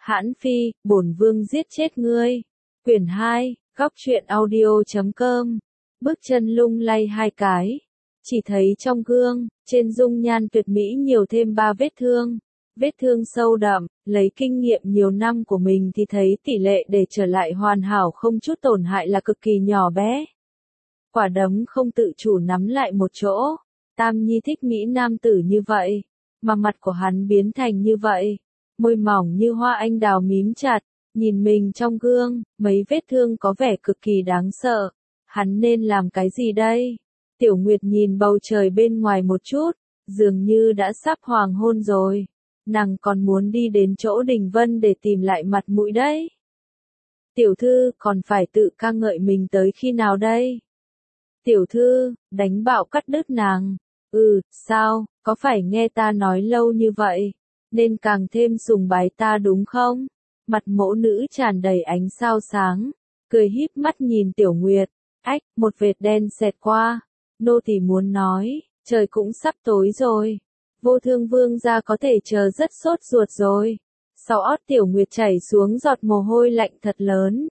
Hãn Phi, bổn vương giết chết ngươi. Quyển 2, góc truyện audio.com. Bước chân lung lay hai cái. Chỉ thấy trong gương, trên dung nhan tuyệt mỹ nhiều thêm 3 vết thương. Vết thương sâu đậm, lấy kinh nghiệm nhiều năm của mình thì thấy tỷ lệ để trở lại hoàn hảo không chút tổn hại là cực kỳ nhỏ bé. Quả đấm không tự chủ nắm lại một chỗ. Tam Nhi thích mỹ nam tử như vậy, mà mặt của hắn biến thành như vậy. Môi mỏng như hoa anh đào mím chặt, nhìn mình trong gương, mấy vết thương có vẻ cực kỳ đáng sợ. Hắn nên làm cái gì đây? Tiểu Nguyệt nhìn bầu trời bên ngoài một chút, dường như đã sắp hoàng hôn rồi. Nàng còn muốn đi đến chỗ Đình Vân để tìm lại mặt mũi đấy. Tiểu thư, còn phải tự ca ngợi mình tới khi nào đây? Tiểu thư, đánh bạo cắt đứt nàng. Sao, có phải nghe ta nói lâu như vậy, nên càng thêm sùng bái ta đúng không? Mặt mẫu nữ tràn đầy ánh sao sáng, cười híp mắt nhìn Tiểu Nguyệt. Ách, một vệt đen xẹt qua. Nô tỳ muốn nói, trời cũng sắp tối rồi. Vô Thương vương gia có thể chờ rất sốt ruột rồi. Sau ót Tiểu Nguyệt chảy xuống giọt mồ hôi lạnh thật lớn.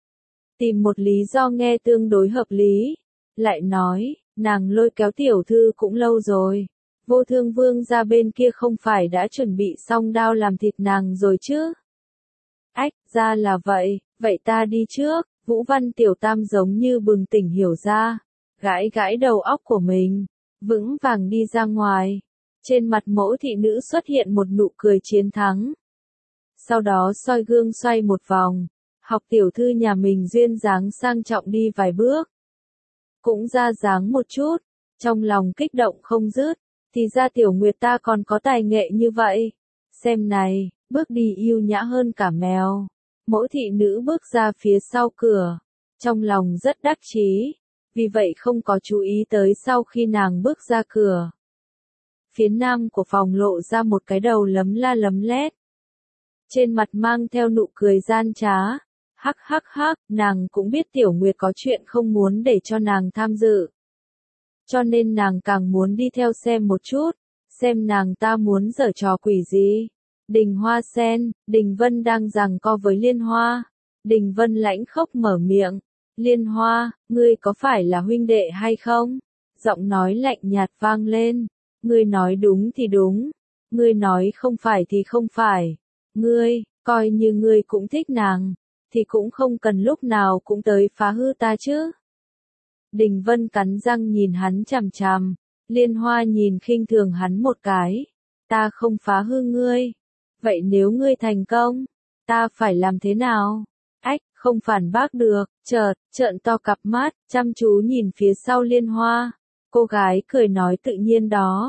Tìm một lý do nghe tương đối hợp lý. Lại nói, nàng lôi kéo tiểu thư cũng lâu rồi. Vô Thương vương gia bên kia không phải đã chuẩn bị xong đao làm thịt nàng rồi chứ? Ách, ra là vậy, vậy ta đi trước. Vũ Văn Tiểu Tam giống như bừng tỉnh hiểu ra, gãi gãi đầu óc của mình, vững vàng đi ra ngoài. Trên mặt mẫu thị nữ xuất hiện một nụ cười chiến thắng. Sau đó soi gương xoay một vòng, học tiểu thư nhà mình duyên dáng sang trọng đi vài bước. Cũng ra dáng một chút, trong lòng kích động không dứt, thì ra Tiểu Nguyệt ta còn có tài nghệ như vậy. Xem này, bước đi yêu nhã hơn cả mèo. Mẫu thị nữ bước ra phía sau cửa, trong lòng rất đắc chí, vì vậy không có chú ý tới sau khi nàng bước ra cửa. Phía nam của phòng lộ ra một cái đầu lấm la lấm lét. Trên mặt mang theo nụ cười gian trá. Hắc hắc hắc, nàng cũng biết Tiểu Nguyệt có chuyện không muốn để cho nàng tham dự. Cho nên nàng càng muốn đi theo xem một chút, xem nàng ta muốn giở trò quỷ gì. Đình Hoa Sen, Đình Vân đang giằng co với Liên Hoa. Đình Vân lãnh khốc mở miệng. Liên Hoa, ngươi có phải là huynh đệ hay không? Giọng nói lạnh nhạt vang lên. Ngươi nói đúng thì đúng. Ngươi nói không phải thì không phải. Ngươi, coi như ngươi cũng thích nàng, thì cũng không cần lúc nào cũng tới phá hư ta chứ. Đình Vân cắn răng nhìn hắn chằm chằm. Liên Hoa nhìn khinh thường hắn một cái. Ta không phá hư ngươi. Vậy nếu ngươi thành công, ta phải làm thế nào? Ách, không phản bác được, trợn to cặp mắt, chăm chú nhìn phía sau Liên Hoa. Cô gái cười nói tự nhiên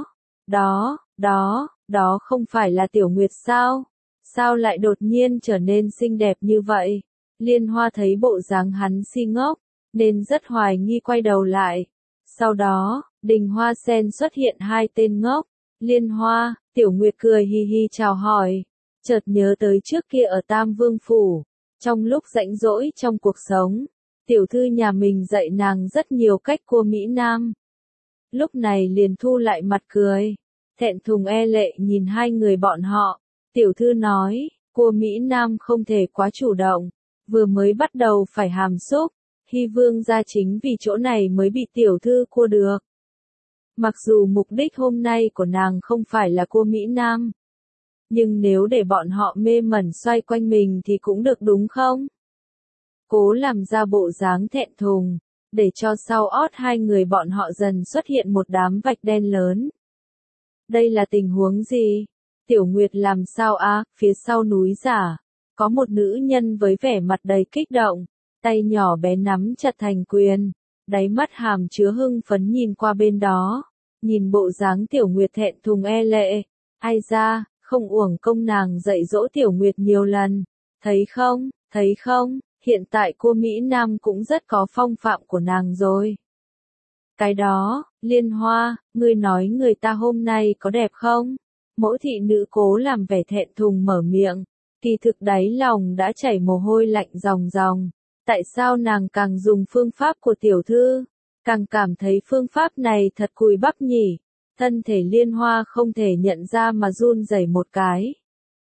đó không phải là Tiểu Nguyệt sao? Sao lại đột nhiên trở nên xinh đẹp như vậy? Liên Hoa thấy bộ dáng hắn si ngốc, nên rất hoài nghi quay đầu lại. Sau đó, Đình Hoa Sen xuất hiện hai tên ngốc. Liên Hoa, Tiểu Nguyệt cười hi hi chào hỏi, chợt nhớ tới trước kia ở Tam Vương Phủ, trong lúc rảnh rỗi trong cuộc sống, tiểu thư nhà mình dạy nàng rất nhiều cách cua Mỹ Nam. Lúc này liền thu lại mặt cười, thẹn thùng e lệ nhìn hai người bọn họ, tiểu thư nói, cua Mỹ Nam không thể quá chủ động, vừa mới bắt đầu phải hàm xúc, Hy Vương gia chính vì chỗ này mới bị tiểu thư cua được. Mặc dù mục đích hôm nay của nàng không phải là cua Mỹ Nam, nhưng nếu để bọn họ mê mẩn xoay quanh mình thì cũng được đúng không? Cố làm ra bộ dáng thẹn thùng, để cho sau ót hai người bọn họ dần xuất hiện một đám vạch đen lớn. Đây là tình huống gì? Tiểu Nguyệt làm sao á? Phía sau núi giả, có một nữ nhân với vẻ mặt đầy kích động, tay nhỏ bé nắm chặt thành quyền, đáy mắt hàm chứa hưng phấn nhìn qua bên đó. Nhìn bộ dáng Tiểu Nguyệt thẹn thùng e lệ, ai ra, không uổng công nàng dạy dỗ Tiểu Nguyệt nhiều lần. Thấy không, hiện tại cô Mỹ Nam cũng rất có phong phạm của nàng rồi. Cái đó, Liên Hoa, ngươi nói người ta hôm nay có đẹp không? Mẫu thị nữ cố làm vẻ thẹn thùng mở miệng, kỳ thực đáy lòng đã chảy mồ hôi lạnh ròng ròng. Tại sao nàng càng dùng phương pháp của tiểu thư, càng cảm thấy phương pháp này thật cùi bắp nhỉ? Thân thể Liên Hoa không thể nhận ra mà run rẩy một cái.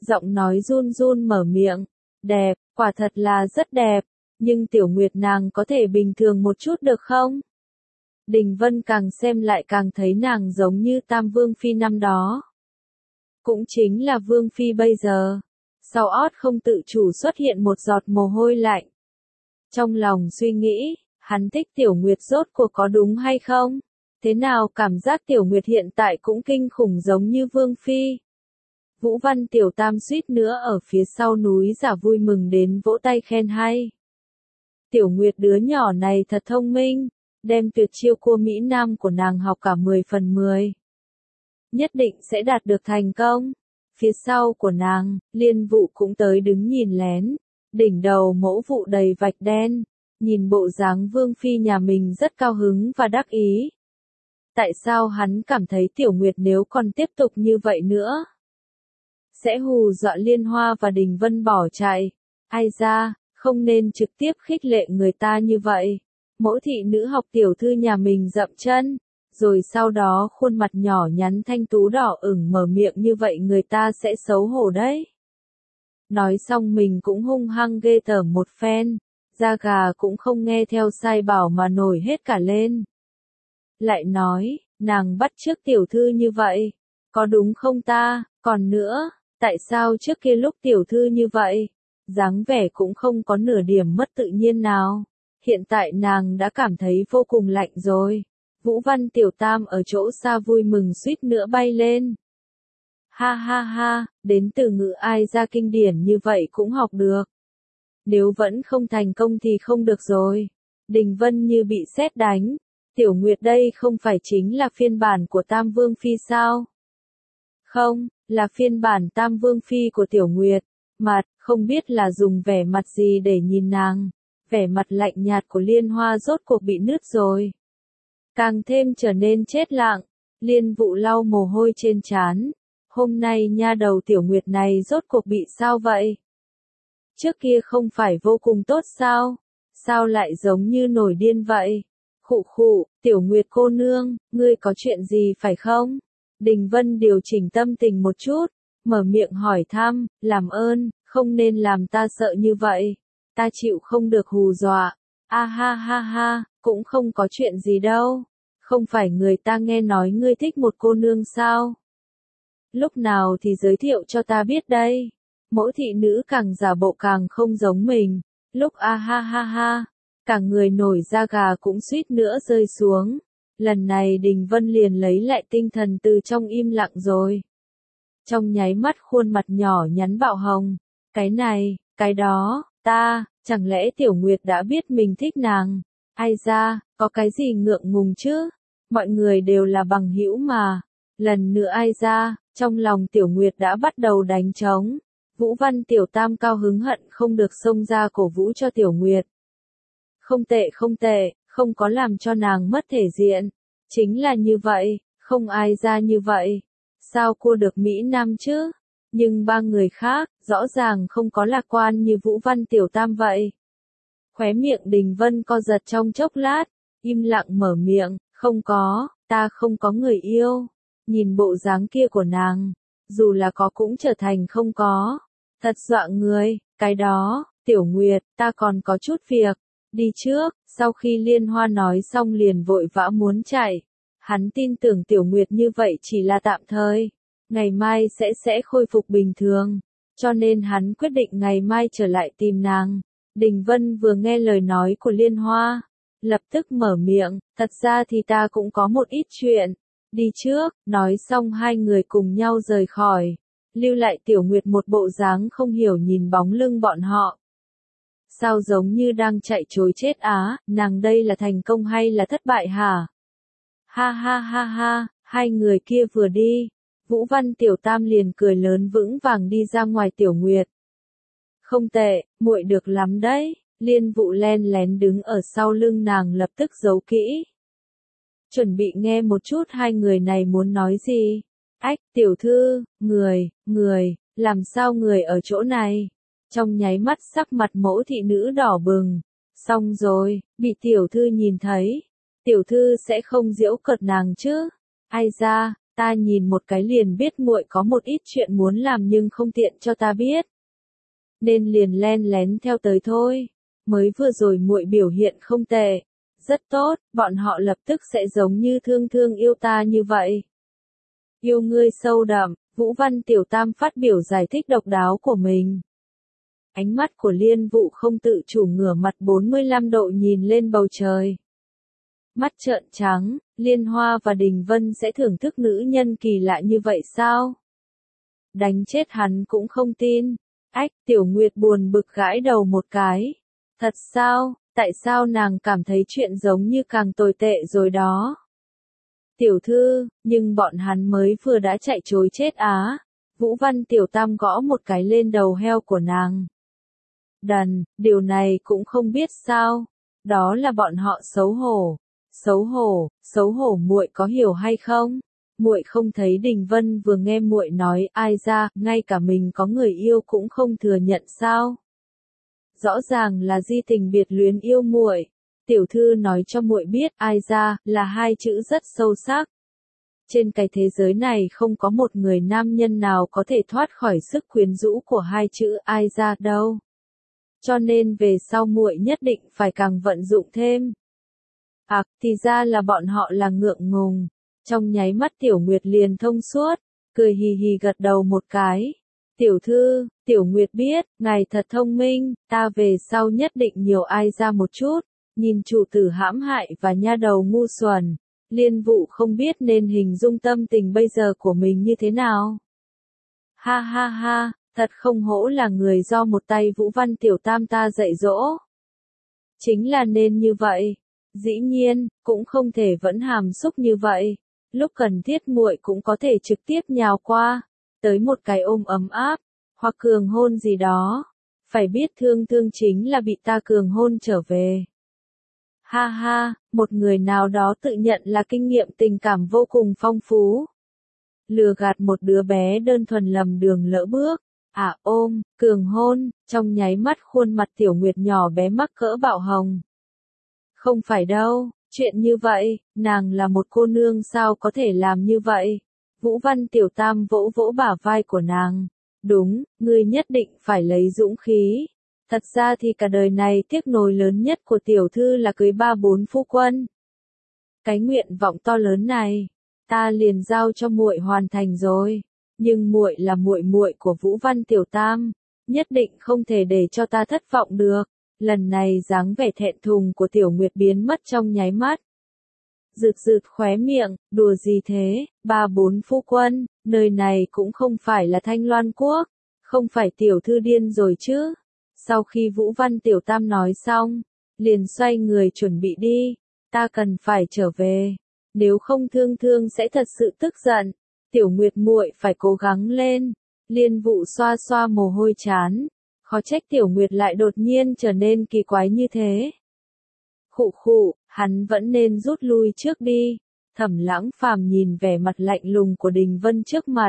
giọng nói run run mở miệng. Đẹp, quả thật là rất đẹp, nhưng Tiểu Nguyệt nàng có thể bình thường một chút được không? Đình Vân càng xem lại càng thấy nàng giống như Tam Vương Phi năm đó. Cũng chính là Vương Phi bây giờ. Sau ót không tự chủ xuất hiện một giọt mồ hôi lạnh. Trong lòng suy nghĩ, hắn thích Tiểu Nguyệt rốt cuộc có đúng hay không? Thế nào cảm giác Tiểu Nguyệt hiện tại cũng kinh khủng giống như Vương Phi? Vũ Văn Tiểu Tam suýt nữa ở phía sau núi giả vui mừng đến vỗ tay khen hay. Tiểu Nguyệt đứa nhỏ này thật thông minh, đem tuyệt chiêu cua Mỹ Nam của nàng học cả 10 phần 10. Nhất định sẽ đạt được thành công. Phía sau của nàng, Liên Vụ cũng tới đứng nhìn lén, đỉnh đầu mẫu vụ đầy vạch đen, nhìn bộ dáng Vương Phi nhà mình rất cao hứng và đắc ý. Tại sao hắn cảm thấy Tiểu Nguyệt nếu còn tiếp tục như vậy nữa, sẽ hù dọa Liên Hoa và Đình Vân bỏ chạy? Ai ra, không nên trực tiếp khích lệ người ta như vậy. Mẫu thị nữ học tiểu thư nhà mình dậm chân, rồi sau đó khuôn mặt nhỏ nhắn thanh tú đỏ ửng mở miệng như vậy người ta sẽ xấu hổ đấy. Nói xong mình cũng hung hăng ghê tởm một phen, da gà cũng không nghe theo sai bảo mà nổi hết cả lên. Lại nói, nàng bắt chước tiểu thư như vậy, có đúng không ta? Còn nữa, tại sao trước kia lúc tiểu thư như vậy, dáng vẻ cũng không có nửa điểm mất tự nhiên nào? Hiện tại nàng đã cảm thấy vô cùng lạnh rồi. Vũ Văn Tiểu Tam ở chỗ xa vui mừng suýt nữa bay lên. Ha ha ha, đến từ ngữ ai ra kinh điển như vậy cũng học được. Nếu vẫn không thành công thì không được rồi. Đình Vân như bị sét đánh. Tiểu Nguyệt đây không phải chính là phiên bản của Tam Vương Phi sao? Không, là phiên bản Tam Vương Phi của Tiểu Nguyệt. Mặt, không biết là dùng vẻ mặt gì để nhìn nàng. Vẻ mặt lạnh nhạt của Liên Hoa rốt cuộc bị nứt rồi. Càng thêm trở nên chết lặng. Liên Vụ lau mồ hôi trên trán. Hôm nay nha đầu Tiểu Nguyệt này rốt cuộc bị sao vậy? Trước kia không phải vô cùng tốt sao? Sao lại giống như nổi điên vậy? Khụ khụ, Tiểu Nguyệt cô nương, ngươi có chuyện gì phải không? Đình Vân điều chỉnh tâm tình một chút, mở miệng hỏi thăm, làm ơn, không nên làm ta sợ như vậy. Ta chịu không được hù dọa. A ha ha ha, cũng không có chuyện gì đâu. Không phải người ta nghe nói ngươi thích một cô nương sao? Lúc nào thì giới thiệu cho ta biết đây. Mỗi thị nữ càng giả bộ càng không giống mình. Lúc a ha ha ha, cả người nổi da gà cũng suýt nữa rơi xuống. Lần này Đình Vân liền lấy lại tinh thần từ trong im lặng rồi. Trong nháy mắt khuôn mặt nhỏ nhắn bạo hồng. Cái này, cái đó, chẳng lẽ Tiểu Nguyệt đã biết mình thích nàng? Ai ra, có cái gì ngượng ngùng chứ? Mọi người đều là bằng hữu mà. Lần nữa ai ra, trong lòng Tiểu Nguyệt đã bắt đầu đánh trống. Vũ Văn Tiểu Tam cao hứng hận không được xông ra cổ vũ cho Tiểu Nguyệt. Không tệ không tệ, không có làm cho nàng mất thể diện. Chính là như vậy, không ai ra như vậy. Sao cô được Mỹ Nam chứ? Nhưng ba người khác, rõ ràng không có lạc quan như Vũ Văn Tiểu Tam vậy. Khóe miệng Đình Vân co giật trong chốc lát, im lặng mở miệng, không có, ta không có người yêu. Nhìn bộ dáng kia của nàng, dù là có cũng trở thành không có. Thật dọa người, cái đó, Tiểu Nguyệt, ta còn có chút việc. Đi trước, sau khi Liên Hoa nói xong liền vội vã muốn chạy. Hắn tin tưởng Tiểu Nguyệt như vậy chỉ là tạm thời. Ngày mai sẽ khôi phục bình thường. Cho nên hắn quyết định ngày mai trở lại tìm nàng. Đình Vân vừa nghe lời nói của Liên Hoa, lập tức mở miệng, thật ra thì ta cũng có một ít chuyện. Đi trước, nói xong hai người cùng nhau rời khỏi. Lưu lại Tiểu Nguyệt một bộ dáng không hiểu nhìn bóng lưng bọn họ. Sao giống như đang chạy trối chết á, nàng đây là thành công hay là thất bại hả? Ha ha ha ha, hai người kia vừa đi. Vũ Văn Tiểu Tam liền cười lớn vững vàng đi ra ngoài Tiểu Nguyệt. Không tệ, muội được lắm đấy. Liên Vụ len lén đứng ở sau lưng nàng lập tức giấu kỹ. Chuẩn bị nghe một chút hai người này muốn nói gì. Ách, tiểu thư, người, làm sao người ở chỗ này? Trong nháy mắt sắc mặt mẫu thị nữ đỏ bừng. Xong rồi, bị tiểu thư nhìn thấy. Tiểu thư sẽ không giễu cợt nàng chứ? Ai ra, Ta nhìn một cái liền biết muội có một ít chuyện muốn làm nhưng không tiện cho ta biết. Nên liền len lén theo tới thôi. Mới vừa rồi muội biểu hiện không tệ. Rất tốt, bọn họ lập tức sẽ giống như thương thương yêu ta như vậy. Yêu ngươi sâu đậm, Vũ Văn Tiểu Tam phát biểu giải thích độc đáo của mình. Ánh mắt của Liên Vũ không tự chủ ngửa mặt 45 độ nhìn lên bầu trời. Mắt trợn trắng, Liên Hoa và Đình Vân sẽ thưởng thức nữ nhân kỳ lạ như vậy sao? Đánh chết hắn cũng không tin. Ách, Tiểu Nguyệt buồn bực gãi đầu một cái. Thật sao, tại sao nàng cảm thấy chuyện giống như càng tồi tệ rồi đó? Tiểu thư, nhưng bọn hắn mới vừa đã chạy trối chết á. Vũ Văn Tiểu Tam gõ một cái lên đầu heo của nàng. Đần, điều này cũng không biết sao. Đó là bọn họ xấu hổ. Xấu hổ muội có hiểu hay không? Muội không thấy Đình Vân vừa nghe muội nói ai ra, ngay cả mình có người yêu cũng không thừa nhận sao? Rõ ràng là di tình biệt luyến yêu muội. Tiểu thư nói cho muội biết ai ra là hai chữ rất sâu sắc. Trên cái thế giới này không có một người nam nhân nào có thể thoát khỏi sức quyến rũ của hai chữ ai ra đâu. Cho nên về sau muội nhất định phải càng vận dụng thêm. Thì ra là bọn họ là ngượng ngùng. Trong nháy mắt Tiểu Nguyệt liền thông suốt, cười hì hì gật đầu một cái. Tiểu thư, Tiểu Nguyệt biết, ngài thật thông minh, ta về sau nhất định nhiều ai ra một chút. Nhìn chủ tử hãm hại và nha đầu ngu xuẩn. Liên Vũ không biết nên hình dung tâm tình bây giờ của mình như thế nào. Ha ha ha, thật không hổ là người do một tay Vũ Văn Tiểu Tam ta dạy dỗ. Chính là nên như vậy. Dĩ nhiên, cũng không thể vẫn hàm xúc như vậy. Lúc cần thiết muội cũng có thể trực tiếp nhào qua, tới một cái ôm ấm áp, hoặc cường hôn gì đó. Phải biết thương thương chính là bị ta cường hôn trở về. Ha ha, một người nào đó tự nhận là kinh nghiệm tình cảm vô cùng phong phú. Lừa gạt một đứa bé đơn thuần lầm đường lỡ bước. Ôm, cường hôn, trong nháy mắt khuôn mặt Tiểu Nguyệt nhỏ bé mắc cỡ bạo hồng. Không phải đâu, chuyện như vậy, nàng là một cô nương sao có thể làm như vậy? Vũ Văn Tiểu Tam vỗ vỗ bả vai của nàng. Đúng, ngươi nhất định phải lấy dũng khí. Thật ra thì cả đời này tiếc nuối lớn nhất của tiểu thư là cưới 3-4 phu quân. Cái nguyện vọng to lớn này, ta liền giao cho muội hoàn thành rồi. Nhưng muội là muội muội của Vũ Văn Tiểu Tam, nhất định không thể để cho ta thất vọng được. Lần này dáng vẻ thẹn thùng của Tiểu Nguyệt biến mất trong nháy mắt. Rực khóe miệng, đùa gì thế, 3-4 phu quân, nơi này cũng không phải là Thanh Loan Quốc, không phải tiểu thư điên rồi chứ. Sau khi Vũ Văn Tiểu Tam nói xong, liền xoay người chuẩn bị đi, ta cần phải trở về, nếu không thương thương sẽ thật sự tức giận. Tiểu Nguyệt muội phải cố gắng lên. Liên Vũ xoa xoa mồ hôi trán, khó trách Tiểu Nguyệt lại đột nhiên trở nên kỳ quái như thế. Khụ, hắn vẫn nên rút lui trước đi. Thẩm Lãng Phàm nhìn vẻ mặt lạnh lùng của Đình Vân trước mặt.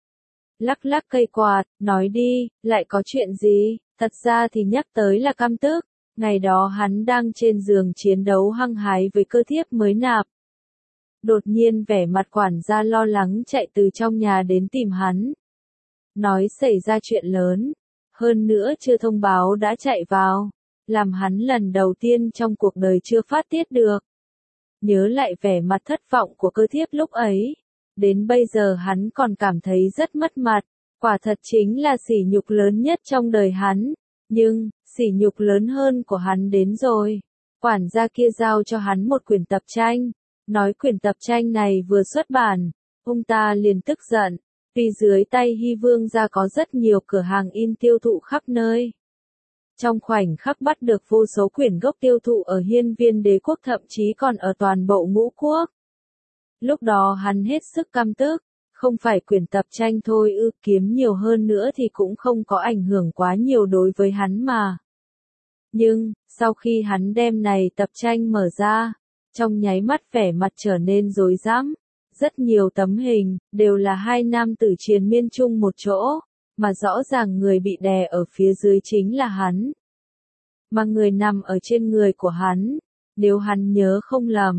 Lắc lắc cây quạt, nói đi, lại có chuyện gì? Thật ra thì nhắc tới là căm tức. Ngày đó hắn đang trên giường chiến đấu hăng hái với cơ thiếp mới nạp. Đột nhiên vẻ mặt quản gia lo lắng chạy từ trong nhà đến tìm hắn. Nói xảy ra chuyện lớn. Hơn nữa chưa thông báo đã chạy vào. Làm hắn lần đầu tiên trong cuộc đời chưa phát tiết được. Nhớ lại vẻ mặt thất vọng của cơ thiếp lúc ấy. Đến bây giờ hắn còn cảm thấy rất mất mặt. Quả thật chính là sỉ nhục lớn nhất trong đời hắn. Nhưng, sỉ nhục lớn hơn của hắn đến rồi. Quản gia kia giao cho hắn một quyển tập tranh. Nói quyển tập tranh này vừa xuất bản. Ông ta liền tức giận. Vì dưới tay Hy Vương gia có rất nhiều cửa hàng in tiêu thụ khắp nơi. Trong khoảnh khắc bắt được vô số quyển gốc tiêu thụ ở hiên viên đế quốc thậm chí còn ở toàn bộ ngũ quốc. Lúc đó hắn hết sức căm tức, không phải quyển tập tranh thôi kiếm nhiều hơn nữa thì cũng không có ảnh hưởng quá nhiều đối với hắn mà. Nhưng, sau khi hắn đem này tập tranh mở ra, trong nháy mắt vẻ mặt trở nên rối rắm. Rất nhiều tấm hình, đều là hai nam tử triền miên chung một chỗ, mà rõ ràng người bị đè ở phía dưới chính là hắn. Mà người nằm ở trên người của hắn, nếu hắn nhớ không lầm,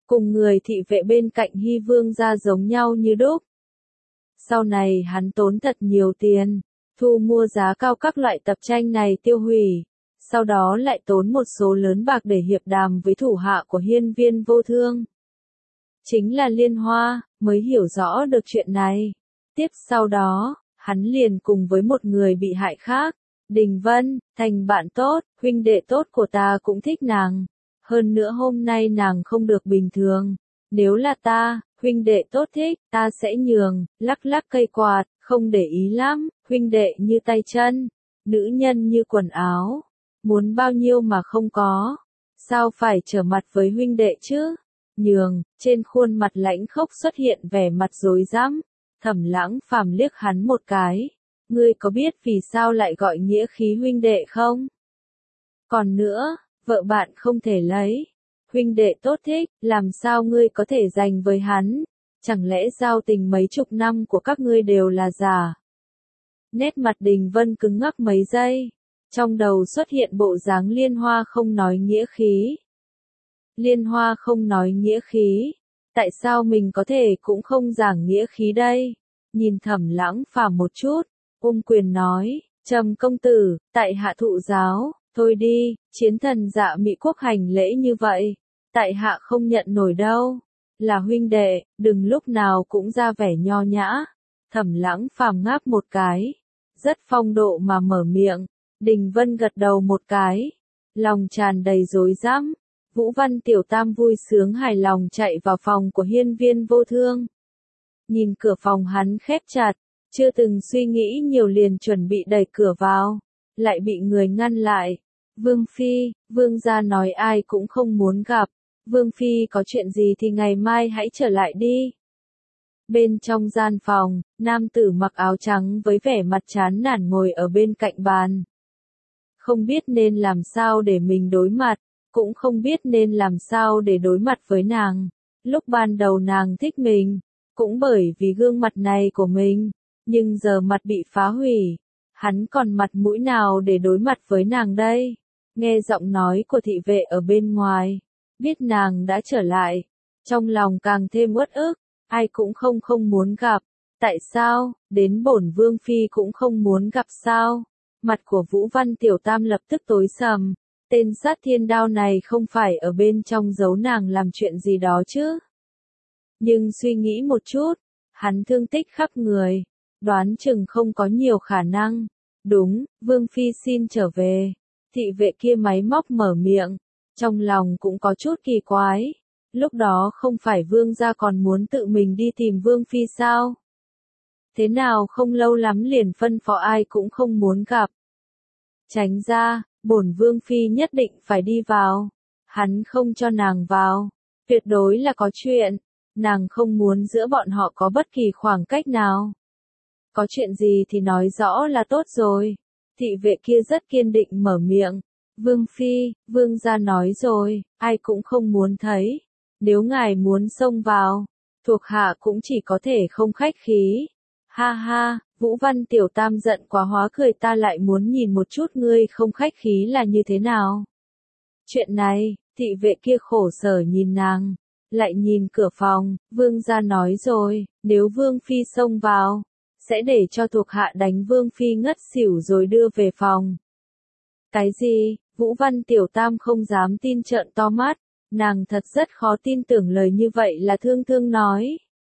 cùng người thị vệ bên cạnh Hy Vương gia giống nhau như đúc. Sau này hắn tốn thật nhiều tiền, thu mua giá cao các loại tập tranh này tiêu hủy, sau đó lại tốn một số lớn bạc để hiệp đàm với thủ hạ của Hiên Viên Vô Thương. Chính là Liên Hoa, mới hiểu rõ được chuyện này. Tiếp sau đó, hắn liền cùng với một người bị hại khác, Đình Vân, thành bạn tốt, huynh đệ tốt của ta cũng thích nàng. Hơn nữa hôm nay nàng không được bình thường. Nếu là ta, huynh đệ tốt thích, ta sẽ nhường, lắc lắc cây quạt, không để ý lắm, huynh đệ như tay chân, nữ nhân như quần áo. Muốn bao nhiêu mà không có. Sao phải trở mặt với huynh đệ chứ? Nhường, trên khuôn mặt lãnh khốc xuất hiện vẻ mặt rối rắm. Thẩm Lãng Phàm liếc hắn một cái. Ngươi có biết vì sao lại gọi nghĩa khí huynh đệ không? Còn nữa, vợ bạn không thể lấy. Huynh đệ tốt thích, làm sao ngươi có thể dành với hắn? Chẳng lẽ giao tình mấy chục năm của các ngươi đều là giả? Nét mặt Đình Vân cứng ngắc mấy giây. Trong đầu xuất hiện bộ dáng Liên Hoa không nói nghĩa khí. Liên Hoa không nói nghĩa khí. Tại sao mình có thể cũng không giảng nghĩa khí đây? Nhìn Thẩm Lãng Phàm một chút, ôm quyền nói, Trầm công tử, tại hạ thụ giáo, thôi đi, chiến thần Dạ Mị Quốc hành lễ như vậy, tại hạ không nhận nổi đâu. Là huynh đệ, đừng lúc nào cũng ra vẻ nho nhã. Thẩm Lãng Phàm ngáp một cái, rất phong độ mà mở miệng. Đình Vân gật đầu một cái, lòng tràn đầy rối rắm. Vũ Văn Tiểu Tam vui sướng hài lòng chạy vào phòng của Hiên Viên Vô Thương. Nhìn cửa phòng hắn khép chặt, chưa từng suy nghĩ nhiều liền chuẩn bị đẩy cửa vào, lại bị người ngăn lại. Vương Phi, Vương gia nói ai cũng không muốn gặp. Vương Phi có chuyện gì thì ngày mai hãy trở lại đi. Bên trong gian phòng, nam tử mặc áo trắng với vẻ mặt chán nản ngồi ở bên cạnh bàn. Không biết nên làm sao để mình đối mặt, cũng không biết nên làm sao để đối mặt với nàng. Lúc ban đầu nàng thích mình, cũng bởi vì gương mặt này của mình, nhưng giờ mặt bị phá hủy, hắn còn mặt mũi nào để đối mặt với nàng đây? Nghe giọng nói của thị vệ ở bên ngoài, biết nàng đã trở lại, trong lòng càng thêm uất ức, ai cũng không muốn gặp. Tại sao, đến bổn Vương Phi cũng không muốn gặp sao? Mặt của Vũ Văn Tiểu Tam lập tức tối sầm, tên sát thiên đao này không phải ở bên trong giấu nàng làm chuyện gì đó chứ? Nhưng suy nghĩ một chút, hắn thương tích khắp người, đoán chừng không có nhiều khả năng. Đúng, Vương Phi xin trở về. Thị vệ kia máy móc mở miệng, trong lòng cũng có chút kỳ quái. Lúc đó không phải Vương gia còn muốn tự mình đi tìm Vương Phi sao? Thế nào không lâu lắm liền phân phó ai cũng không muốn gặp. Tránh ra, bổn Vương Phi nhất định phải đi vào. Hắn không cho nàng vào. Tuyệt đối là có chuyện. Nàng không muốn giữa bọn họ có bất kỳ khoảng cách nào. Có chuyện gì thì nói rõ là tốt rồi. Thị vệ kia rất kiên định mở miệng. Vương Phi, Vương gia nói rồi, ai cũng không muốn thấy. Nếu ngài muốn xông vào, thuộc hạ cũng chỉ có thể không khách khí. Ha ha, Vũ Văn Tiểu Tam giận quá hóa cười, ta lại muốn nhìn một chút ngươi không khách khí là như thế nào. Chuyện này, thị vệ kia khổ sở nhìn nàng, lại nhìn cửa phòng, Vương gia nói rồi, nếu Vương Phi xông vào, sẽ để cho thuộc hạ đánh Vương Phi ngất xỉu rồi đưa về phòng. Cái gì? Vũ Văn Tiểu Tam không dám tin, trợn to mắt, nàng thật rất khó tin tưởng lời như vậy là Thương Thương nói.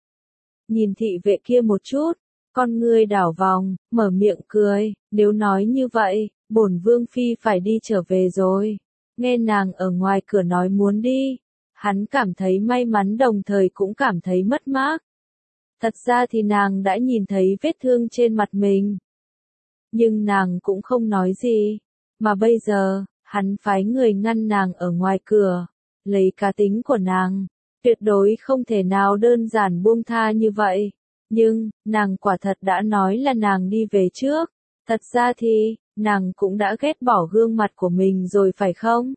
Nhìn thị vệ kia một chút, con ngươi đảo vòng, mở miệng cười, nếu nói như vậy, bổn Vương Phi phải đi trở về rồi. Nghe nàng ở ngoài cửa nói muốn đi, hắn cảm thấy may mắn đồng thời cũng cảm thấy mất mát. Thật ra thì nàng đã nhìn thấy vết thương trên mặt mình. Nhưng nàng cũng không nói gì, mà bây giờ, hắn phái người ngăn nàng ở ngoài cửa, lấy cá tính của nàng, tuyệt đối không thể nào đơn giản buông tha như vậy. Nhưng, nàng quả thật đã nói là nàng đi về trước, thật ra thì, nàng cũng đã ghét bỏ gương mặt của mình rồi phải không?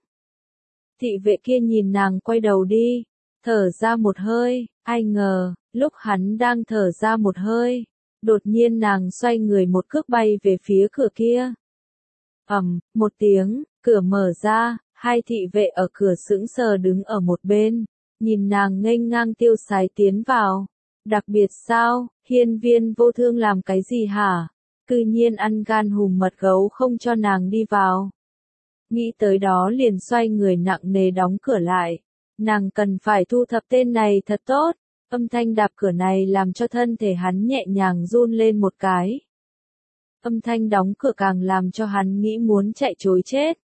Thị vệ kia nhìn nàng quay đầu đi, thở ra một hơi, ai ngờ, lúc hắn đang thở ra một hơi, đột nhiên nàng xoay người một cước bay về phía cửa kia. Một tiếng, cửa mở ra, hai thị vệ ở cửa sững sờ đứng ở một bên, nhìn nàng nghênh ngang tiêu sái tiến vào. Đặc biệt sao, Hiên Viên Vô Thương làm cái gì hả? Cư nhiên ăn gan hùm mật gấu không cho nàng đi vào. Nghĩ tới đó liền xoay người nặng nề đóng cửa lại. Nàng cần phải thu thập tên này thật tốt. Âm thanh đạp cửa này làm cho thân thể hắn nhẹ nhàng run lên một cái. Âm thanh đóng cửa càng làm cho hắn nghĩ muốn chạy trối chết.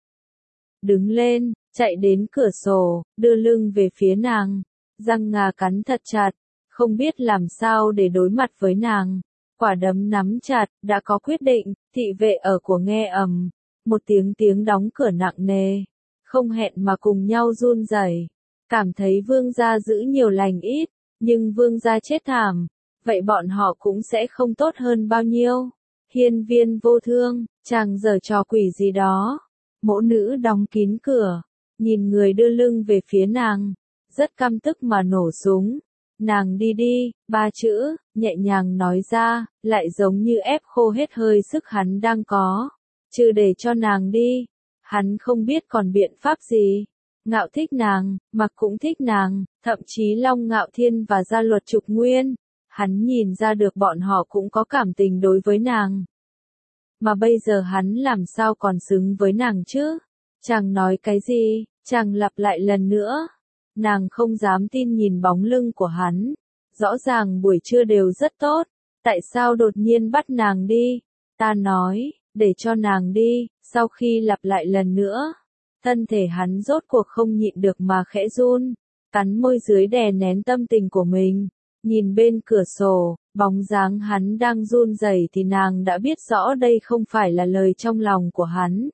Đứng lên, chạy đến cửa sổ, đưa lưng về phía nàng. Răng ngà cắn thật chặt, không biết làm sao để đối mặt với nàng. Quả đấm nắm chặt, đã có quyết định, thị vệ ở của nghe ầm. Một tiếng đóng cửa nặng nề. Không hẹn mà cùng nhau run rẩy. Cảm thấy vương gia giữ nhiều lành ít, nhưng vương gia chết thảm. Vậy bọn họ cũng sẽ không tốt hơn bao nhiêu. Hiên Viên Vô Thương, chàng giở trò quỷ gì đó. Mỗ nữ đóng kín cửa, nhìn người đưa lưng về phía nàng, rất căm tức mà nổ súng. Nàng đi đi, 3 chữ, nhẹ nhàng nói ra, lại giống như ép khô hết hơi sức hắn đang có. Chứ để cho nàng đi, hắn không biết còn biện pháp gì. Ngạo thích nàng, Mặc cũng thích nàng, thậm chí Long Ngạo Thiên và Gia Luật Trục Nguyên. Hắn nhìn ra được bọn họ cũng có cảm tình đối với nàng. Mà bây giờ hắn làm sao còn xứng với nàng chứ? Chàng nói cái gì? Chàng lặp lại lần nữa. Nàng không dám tin nhìn bóng lưng của hắn. Rõ ràng buổi trưa đều rất tốt. Tại sao đột nhiên bắt nàng đi? Ta nói, để cho nàng đi. Sau khi lặp lại lần nữa, thân thể hắn rốt cuộc không nhịn được mà khẽ run. Cắn môi dưới đè nén tâm tình của mình. Nhìn bên cửa sổ, bóng dáng hắn đang run rẩy thì nàng đã biết rõ đây không phải là lời trong lòng của hắn.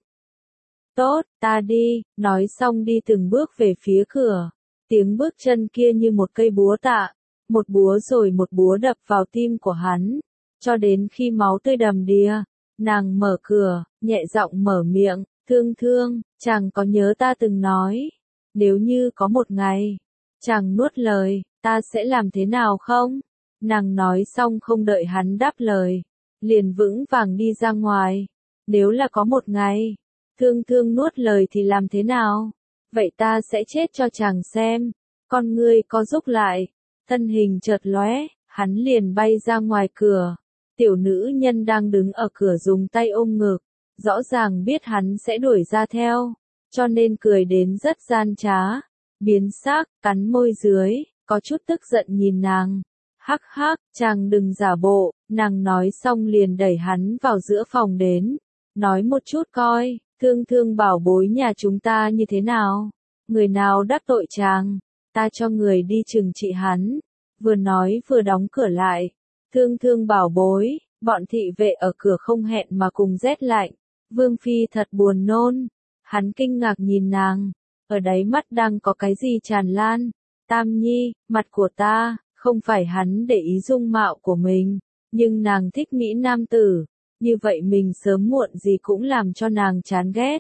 Tốt, ta đi, nói xong đi từng bước về phía cửa. Tiếng bước chân kia như một cây búa tạ, một búa rồi một búa đập vào tim của hắn, cho đến khi máu tươi đầm đìa. Nàng mở cửa, nhẹ giọng mở miệng, thương thương, chàng có nhớ ta từng nói, nếu như có một ngày, chàng nuốt lời, ta sẽ làm thế nào không? Nàng nói xong không đợi hắn đáp lời, liền vững vàng đi ra ngoài. Nếu là có một ngày, thương thương nuốt lời thì làm thế nào? Vậy ta sẽ chết cho chàng xem. Con ngươi co rúm lại, thân hình chợt lóe, hắn liền bay ra ngoài cửa. Tiểu nữ nhân đang đứng ở cửa dùng tay ôm ngực, rõ ràng biết hắn sẽ đuổi ra theo, cho nên cười đến rất gian trá. Biến sắc, cắn môi dưới, có chút tức giận nhìn nàng. Hắc hắc, chàng đừng giả bộ, nàng nói xong liền đẩy hắn vào giữa phòng đến. Nói một chút coi, thương thương bảo bối nhà chúng ta như thế nào? Người nào đắc tội chàng, ta cho người đi trừng trị hắn. Vừa nói vừa đóng cửa lại. Thương thương bảo bối, bọn thị vệ ở cửa không hẹn mà cùng rét lạnh. Vương Phi thật buồn nôn. Hắn kinh ngạc nhìn nàng, ở đáy mắt đang có cái gì tràn lan. Tam Nhi, mặt của ta, không phải hắn để ý dung mạo của mình, nhưng nàng thích mỹ nam tử, như vậy mình sớm muộn gì cũng làm cho nàng chán ghét.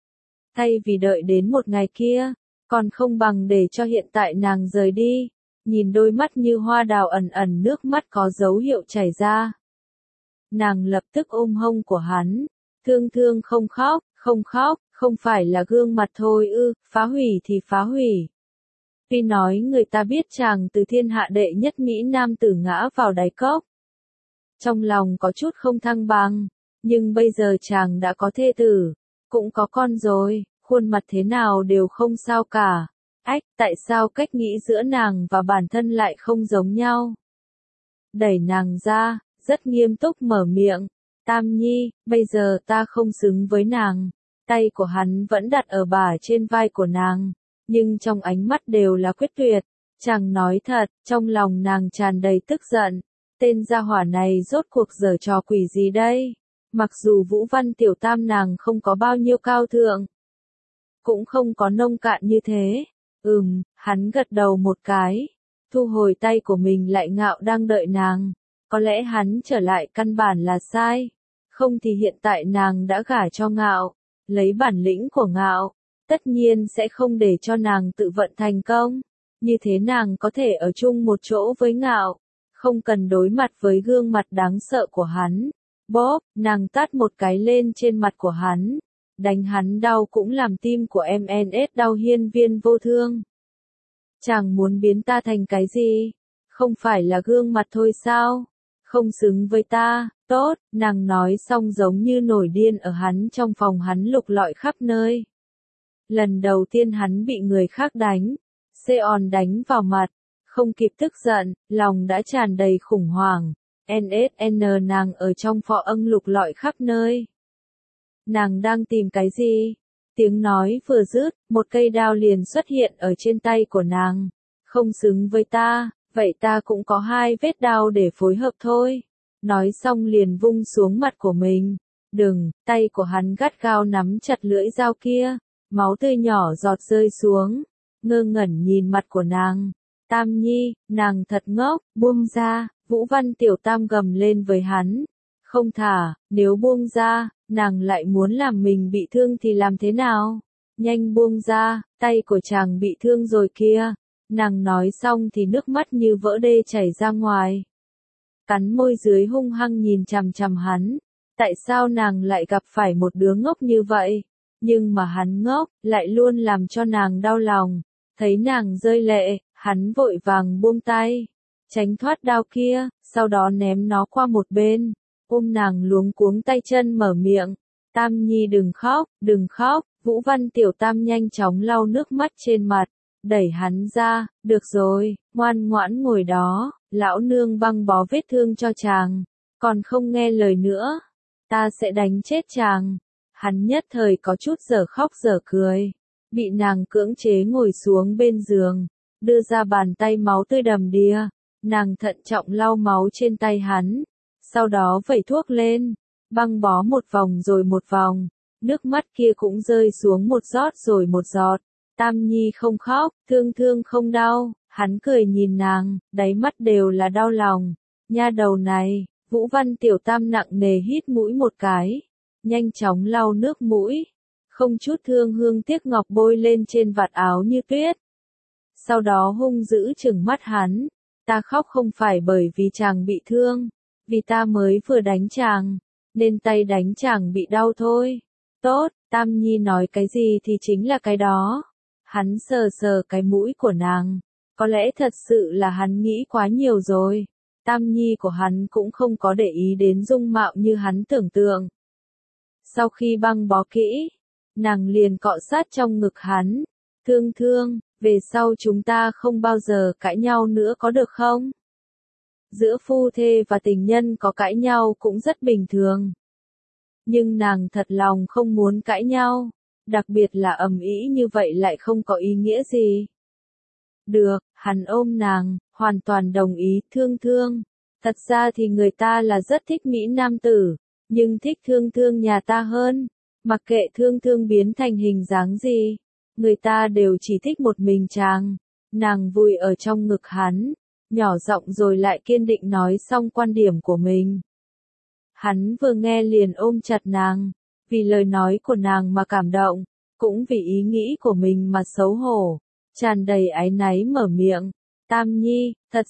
Thay vì đợi đến một ngày kia, còn không bằng để cho hiện tại nàng rời đi. Nhìn đôi mắt như hoa đào ẩn ẩn nước mắt có dấu hiệu chảy ra. Nàng lập tức ôm hông của hắn, thương thương không khóc, không phải là gương mặt thôi ư, phá hủy thì phá hủy. Tuy nói người ta biết chàng từ thiên hạ đệ nhất Mỹ nam tử ngã vào đáy cốc. Trong lòng có chút không thăng bằng, nhưng bây giờ chàng đã có thê tử, cũng có con rồi, khuôn mặt thế nào đều không sao cả. Ách, tại sao cách nghĩ giữa nàng và bản thân lại không giống nhau? Đẩy nàng ra, rất nghiêm túc mở miệng. Tam Nhi, bây giờ ta không xứng với nàng. Tay của hắn vẫn đặt ở bả trên vai của nàng, nhưng trong ánh mắt đều là quyết tuyệt. Chàng nói thật, trong lòng nàng tràn đầy tức giận. Tên gia hỏa này rốt cuộc giở trò quỷ gì đây? Mặc dù Vũ Văn Tiểu Tam nàng không có bao nhiêu cao thượng, cũng không có nông cạn như thế. Hắn gật đầu một cái, thu hồi tay của mình lại ngạo đang đợi nàng. Có lẽ hắn trở lại căn bản là sai, không thì hiện tại nàng đã gả cho ngạo, lấy bản lĩnh của ngạo, tất nhiên sẽ không để cho nàng tự vận thành công. Như thế nàng có thể ở chung một chỗ với ngạo, không cần đối mặt với gương mặt đáng sợ của hắn. Bóp, nàng tát một cái lên trên mặt của hắn. Đánh hắn đau cũng làm tim của MNS đau. Hiên Viên Vô Thương Chàng muốn biến ta thành cái gì? Không phải là gương mặt thôi sao? Không xứng với ta, tốt, nàng nói xong giống như nổi điên ở hắn trong phòng hắn lục lọi khắp nơi. Lần đầu tiên hắn bị người khác đánh, Seon đánh vào mặt, không kịp tức giận, lòng đã tràn đầy khủng hoảng. NSN nàng ở trong phò âng lục lọi khắp nơi. Nàng đang tìm cái gì? Tiếng nói vừa dứt, một cây đao liền xuất hiện ở trên tay của nàng. Không xứng với ta, vậy ta cũng có 2 vết đao để phối hợp thôi. Nói xong liền vung xuống mặt của mình. Đừng, tay của hắn gắt gao nắm chặt lưỡi dao kia. Máu tươi nhỏ giọt rơi xuống. Ngơ ngẩn nhìn mặt của nàng. Tam Nhi, nàng thật ngốc, buông ra. Vũ Văn Tiểu Tam gầm lên với hắn. Không thả, nếu buông ra, nàng lại muốn làm mình bị thương thì làm thế nào? Nhanh buông ra, tay của chàng bị thương rồi kia. Nàng nói xong thì nước mắt như vỡ đê chảy ra ngoài. Cắn môi dưới hung hăng nhìn chằm chằm hắn. Tại sao nàng lại gặp phải một đứa ngốc như vậy? Nhưng mà hắn ngốc, lại luôn làm cho nàng đau lòng. Thấy nàng rơi lệ, hắn vội vàng buông tay. Tránh thoát đao kia, sau đó ném nó qua một bên. Ôm nàng luống cuống tay chân mở miệng. Tam Nhi đừng khóc, đừng khóc. Vũ Văn Tiểu Tam nhanh chóng lau nước mắt trên mặt. Đẩy hắn ra, được rồi, ngoan ngoãn ngồi đó, lão nương băng bó vết thương cho chàng, còn không nghe lời nữa, ta sẽ đánh chết chàng. Hắn nhất thời có chút dở khóc dở cười, bị nàng cưỡng chế ngồi xuống bên giường, đưa ra bàn tay máu tươi đầm đìa, nàng thận trọng lau máu trên tay hắn, sau đó vẩy thuốc lên, băng bó một vòng rồi một vòng, nước mắt kia cũng rơi xuống một giọt rồi một giọt. Tam Nhi không khóc, thương thương không đau, hắn cười nhìn nàng, đáy mắt đều là đau lòng. Nha đầu này, Vũ Văn Tiểu Tam nặng nề hít mũi một cái, nhanh chóng lau nước mũi, không chút thương hương tiếc ngọc bôi lên trên vạt áo như tuyết. Sau đó hung dữ trừng mắt hắn, ta khóc không phải bởi vì chàng bị thương, vì ta mới vừa đánh chàng, nên tay đánh chàng bị đau thôi. Tốt, Tam Nhi nói cái gì thì chính là cái đó. Hắn sờ sờ cái mũi của nàng, có lẽ thật sự là hắn nghĩ quá nhiều rồi. Tam Nhi của hắn cũng không có để ý đến dung mạo như hắn tưởng tượng. Sau khi băng bó kỹ, nàng liền cọ sát trong ngực hắn. Thương thương, về sau chúng ta không bao giờ cãi nhau nữa có được không? Giữa phu thê và tình nhân có cãi nhau cũng rất bình thường. Nhưng nàng thật lòng không muốn cãi nhau. Đặc biệt là ầm ĩ như vậy lại không có ý nghĩa gì. Được, hắn ôm nàng, hoàn toàn đồng ý, thương thương. Thật ra thì người ta là rất thích Mỹ nam tử, nhưng thích thương thương nhà ta hơn. Mặc kệ thương thương biến thành hình dáng gì, người ta đều chỉ thích một mình chàng. Nàng vùi ở trong ngực hắn, nhỏ giọng rồi lại kiên định nói xong quan điểm của mình. Hắn vừa nghe liền ôm chặt nàng. Vì lời nói của nàng mà cảm động, cũng vì ý nghĩ của mình mà xấu hổ, tràn đầy áy náy mở miệng, Tam Nhi, thật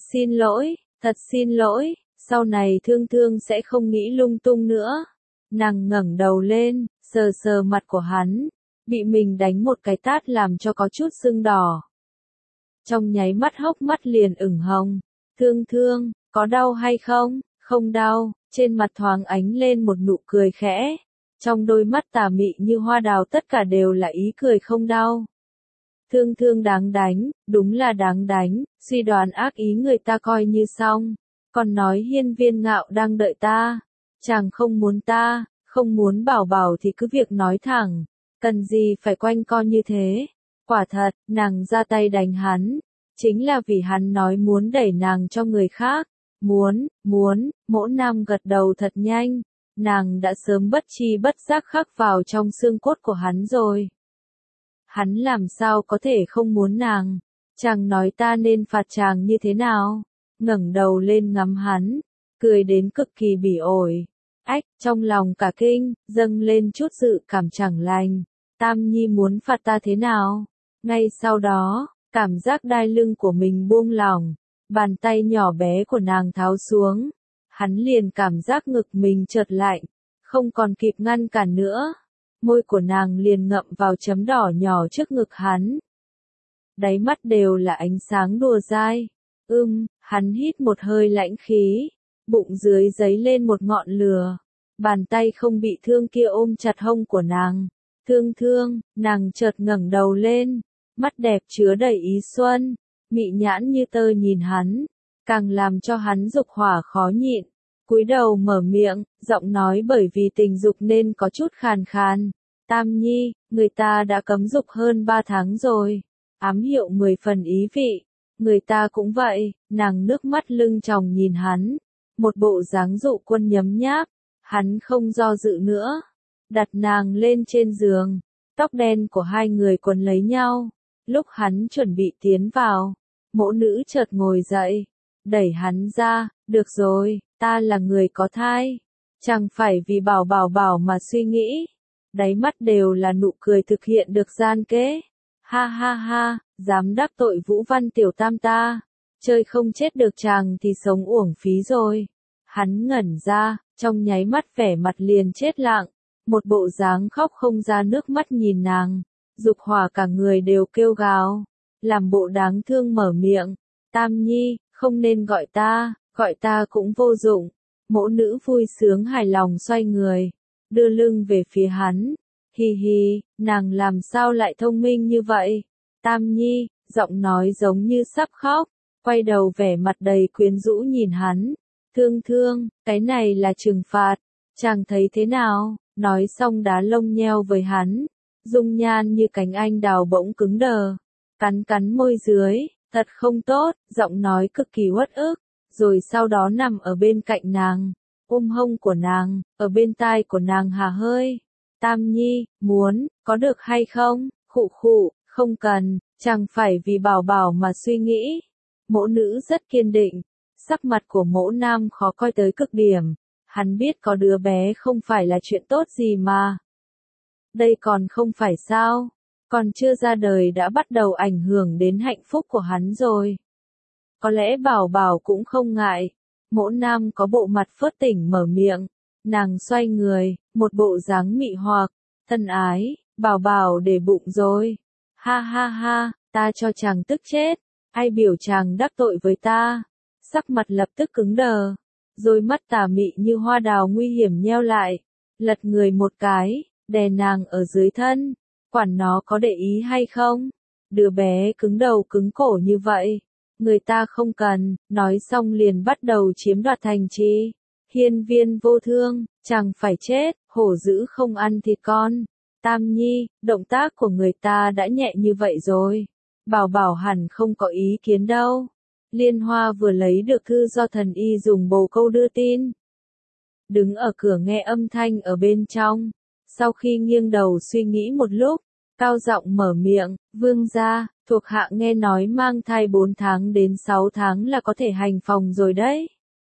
xin lỗi, sau này thương thương sẽ không nghĩ lung tung nữa. Nàng ngẩng đầu lên, sờ sờ mặt của hắn, bị mình đánh một cái tát làm cho có chút sưng đỏ. Trong nháy mắt hốc mắt liền ửng hồng, thương thương, có đau hay không? Không đau, trên mặt thoáng ánh lên một nụ cười khẽ. Trong đôi mắt tà mị như hoa đào tất cả đều là ý cười không đau. Thương thương đáng đánh, đúng là đáng đánh, suy đoán ác ý người ta coi như xong. Còn nói Hiên Viên Ngạo đang đợi ta. Chàng không muốn ta, không muốn bảo bảo thì cứ việc nói thẳng. Cần gì phải quanh co như thế. Quả thật, nàng ra tay đánh hắn. Chính là vì hắn nói muốn đẩy nàng cho người khác. Muốn, Mỗ Nam gật đầu thật nhanh. Nàng đã sớm bất chi bất giác khắc vào trong xương cốt của hắn rồi. Hắn làm sao có thể không muốn nàng? Chàng nói ta nên phạt chàng như thế nào? Ngẩng đầu lên ngắm hắn, cười đến cực kỳ bỉ ổi. Ách, trong lòng cả kinh, dâng lên chút dự cảm chẳng lành. Tam Nhi muốn phạt ta thế nào? Ngay sau đó, cảm giác đai lưng của mình buông lỏng, bàn tay nhỏ bé của nàng tháo xuống. Hắn liền cảm giác ngực mình chợt lạnh, không còn kịp ngăn cản nữa. Môi của nàng liền ngậm vào chấm đỏ nhỏ trước ngực hắn. đáy mắt đều là ánh sáng đùa dai. Hắn hít một hơi lãnh khí, bụng dưới dấy lên một ngọn lửa. Bàn tay không bị thương kia ôm chặt hông của nàng. Thương, nàng chợt ngẩng đầu lên, mắt đẹp chứa đầy ý xuân, mị nhãn như tơ nhìn hắn, càng làm cho hắn dục hỏa khó nhịn. Cúi đầu mở miệng, giọng nói bởi vì tình dục nên có chút khàn khàn. Tam Nhi, người ta đã cấm dục hơn 3 tháng rồi. Ám hiệu 10 phần ý vị. Người ta cũng vậy, nàng nước mắt lưng tròng nhìn hắn. Một bộ dáng dụ quân nhấm nháp. Hắn không do dự nữa. Đặt nàng lên trên giường. Tóc đen của hai người quấn lấy nhau. Lúc hắn chuẩn bị tiến vào, mỗ nữ chợt ngồi dậy. Đẩy hắn ra, được rồi, ta là người có thai. Chẳng phải vì bảo mà suy nghĩ. Đáy mắt đều là nụ cười thực hiện được gian kế. Ha ha ha, dám đắc tội Vũ Văn tiểu tam ta. Chơi không chết được chàng thì sống uổng phí rồi. Hắn ngẩn ra, trong nháy mắt vẻ mặt liền chết lặng. Một bộ dáng khóc không ra nước mắt nhìn nàng. Dục hỏa cả người đều kêu gào. Làm bộ đáng thương mở miệng. Tam Nhi, không nên gọi ta cũng vô dụng. Mỗ nữ vui sướng hài lòng xoay người, đưa lưng về phía hắn. Hi hi, nàng làm sao lại thông minh như vậy? Tam Nhi, giọng nói giống như sắp khóc, quay đầu vẻ mặt đầy quyến rũ nhìn hắn. Thương, cái này là trừng phạt, chàng thấy thế nào? Nói xong đá lông nheo với hắn, dung nhan như cánh anh đào bỗng cứng đờ, cắn môi dưới, thật không tốt, giọng nói cực kỳ uất ức, rồi sau đó nằm ở bên cạnh nàng, ôm hông của nàng, ở bên tai của nàng hà hơi. Tam Nhi, muốn, có được hay không? Khụ, không cần, chẳng phải vì bảo mà suy nghĩ. Mỗ nữ rất kiên định, sắc mặt của mỗ nam khó coi tới cực điểm, hắn biết có đứa bé không phải là chuyện tốt gì mà. Đây còn không phải sao, còn chưa ra đời đã bắt đầu ảnh hưởng đến hạnh phúc của hắn rồi. Có lẽ bảo cũng không ngại. Mỗ nam có bộ mặt phớt tỉnh mở miệng, nàng xoay người, một bộ dáng mị hoặc, thân ái, bảo để bụng rồi. Ha ha, ta cho chàng tức chết, ai biểu chàng đắc tội với ta. Sắc mặt lập tức cứng đờ, rồi mắt tà mị như hoa đào nguy hiểm nheo lại, lật người một cái, đè nàng ở dưới thân, quản nó có để ý hay không. Đứa bé cứng đầu cứng cổ như vậy. Người ta không cần, nói xong liền bắt đầu chiếm đoạt thành trì. Hiên Viên vô thương, chẳng phải chết, hổ dữ không ăn thịt con. Tam Nhi, động tác của người ta đã nhẹ như vậy rồi. Bảo hẳn không có ý kiến đâu. Liên Hoa vừa lấy được thư do thần y dùng bồ câu đưa tin. Đứng ở cửa nghe âm thanh ở bên trong. Sau khi nghiêng đầu suy nghĩ một lúc, cao giọng mở miệng, vương gia, thuộc hạ nghe nói mang thai 4 tháng đến 6 tháng là có thể hành phòng rồi đấy.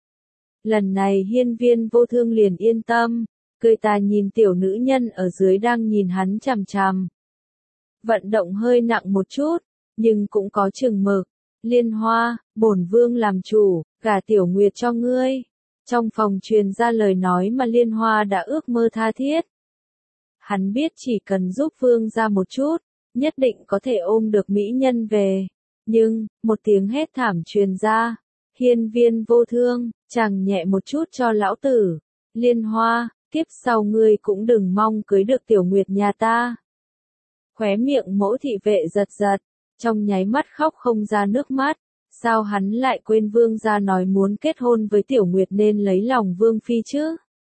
Lần này Hiên Viên vô thương liền yên tâm, cười tà nhìn tiểu nữ nhân ở dưới đang nhìn hắn chằm chằm. Vận động hơi nặng một chút, nhưng cũng có chừng mực. Liên Hoa, bổn vương làm chủ, gả Tiểu Nguyệt cho ngươi. Trong phòng truyền ra lời nói mà Liên Hoa đã ước mơ tha thiết. Hắn biết chỉ cần giúp vương ra một chút, nhất định có thể ôm được mỹ nhân về. Nhưng, một tiếng hét thảm truyền ra. Hiên Viên vô thương, chàng nhẹ một chút cho lão tử. Liên Hoa, kiếp sau ngươi cũng đừng mong cưới được Tiểu Nguyệt nhà ta. Khóe miệng Mỗ thị vệ giật, trong nháy mắt khóc không ra nước mắt. Sao hắn lại quên vương gia nói muốn kết hôn với Tiểu Nguyệt nên lấy lòng vương phi chứ?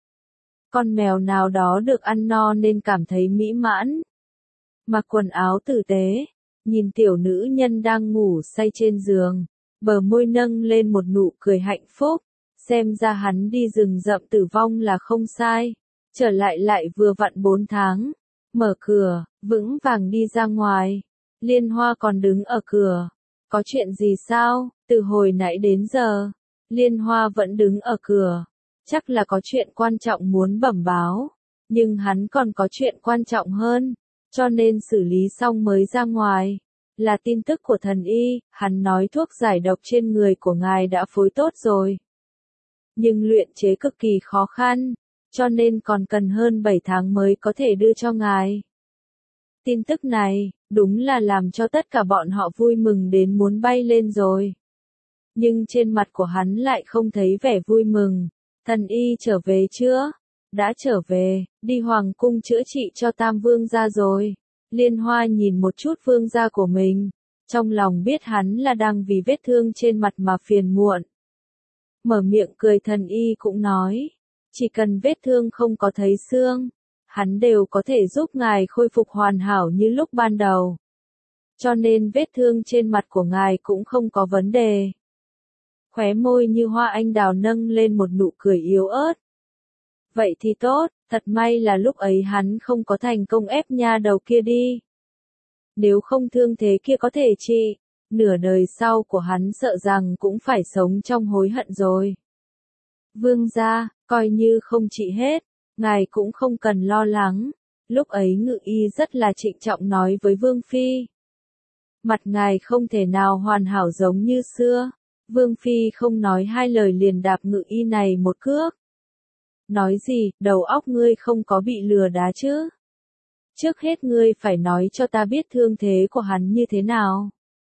Con mèo nào đó được ăn no nên cảm thấy mỹ mãn. Mặc quần áo tử tế, nhìn tiểu nữ nhân đang ngủ say trên giường, bờ môi nâng lên một nụ cười hạnh phúc, xem ra hắn đi rừng rậm tử vong là không sai, trở lại vừa vặn 4 tháng, mở cửa, vững vàng đi ra ngoài, Liên Hoa còn đứng ở cửa, có chuyện gì sao, từ hồi nãy đến giờ, Liên Hoa vẫn đứng ở cửa, chắc là có chuyện quan trọng muốn bẩm báo, nhưng hắn còn có chuyện quan trọng hơn. Cho nên xử lý xong mới ra ngoài. Là tin tức của thần y, hắn nói thuốc giải độc trên người của ngài đã phối tốt rồi. Nhưng luyện chế cực kỳ khó khăn, cho nên còn cần hơn 7 tháng mới có thể đưa cho ngài. Tin tức này, đúng là làm cho tất cả bọn họ vui mừng đến muốn bay lên rồi. Nhưng trên mặt của hắn lại không thấy vẻ vui mừng. Thần y trở về chưa? Đã trở về, đi hoàng cung chữa trị cho Tam Vương gia rồi. Liên Hoa nhìn một chút vương gia của mình, trong lòng biết hắn là đang vì vết thương trên mặt mà phiền muộn. Mở miệng cười thần y cũng nói, chỉ cần vết thương không có thấy xương, hắn đều có thể giúp ngài khôi phục hoàn hảo như lúc ban đầu. Cho nên vết thương trên mặt của ngài cũng không có vấn đề. Khóe môi như hoa anh đào nâng lên một nụ cười yếu ớt. Vậy thì tốt, thật may là lúc ấy hắn không có thành công ép nha đầu kia đi. Nếu không thương thế kia có thể trị, nửa đời sau của hắn sợ rằng cũng phải sống trong hối hận rồi. Vương gia, coi như không trị hết, ngài cũng không cần lo lắng. Lúc ấy Ngự Y rất là trịnh trọng nói với Vương Phi. Mặt ngài không thể nào hoàn hảo giống như xưa. Vương Phi không nói hai lời liền đạp Ngự Y này một cước. Nói gì, đầu óc ngươi không có bị lừa đá chứ? Trước hết ngươi phải nói cho ta biết thương thế của hắn như thế nào.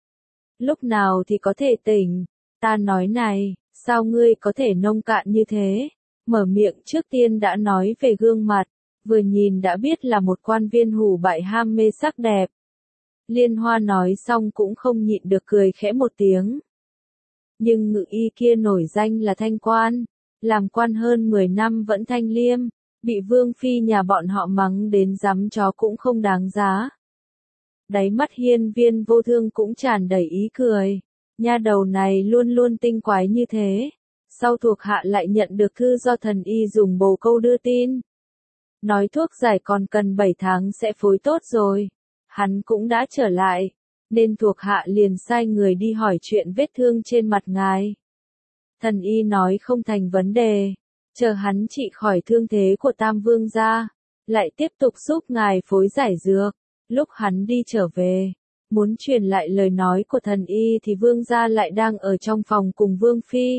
Lúc nào thì có thể tỉnh? Ta nói này, sao ngươi có thể nông cạn như thế? Mở miệng trước tiên đã nói về gương mặt, vừa nhìn đã biết là một quan viên hủ bại ham mê sắc đẹp. Liên Hoa nói xong cũng không nhịn được cười khẽ một tiếng. Nhưng Ngự Y kia nổi danh là thanh quan, làm quan hơn 10 năm vẫn thanh liêm, bị Vương Phi nhà bọn họ mắng đến giấm chó cũng không đáng giá. Đáy mắt Hiên Viên Vô Thương cũng tràn đầy ý cười, nha đầu này luôn luôn tinh quái như thế. Sau thuộc hạ lại nhận được thư do thần y dùng bồ câu đưa tin. Nói thuốc giải còn cần 7 tháng sẽ phối tốt rồi. Hắn cũng đã trở lại, nên thuộc hạ liền sai người đi hỏi chuyện vết thương trên mặt ngài. Thần y nói không thành vấn đề, chờ hắn trị khỏi thương thế của Tam Vương gia, lại tiếp tục giúp ngài phối giải dược. Lúc hắn đi trở về, muốn truyền lại lời nói của thần y thì Vương gia lại đang ở trong phòng cùng Vương Phi.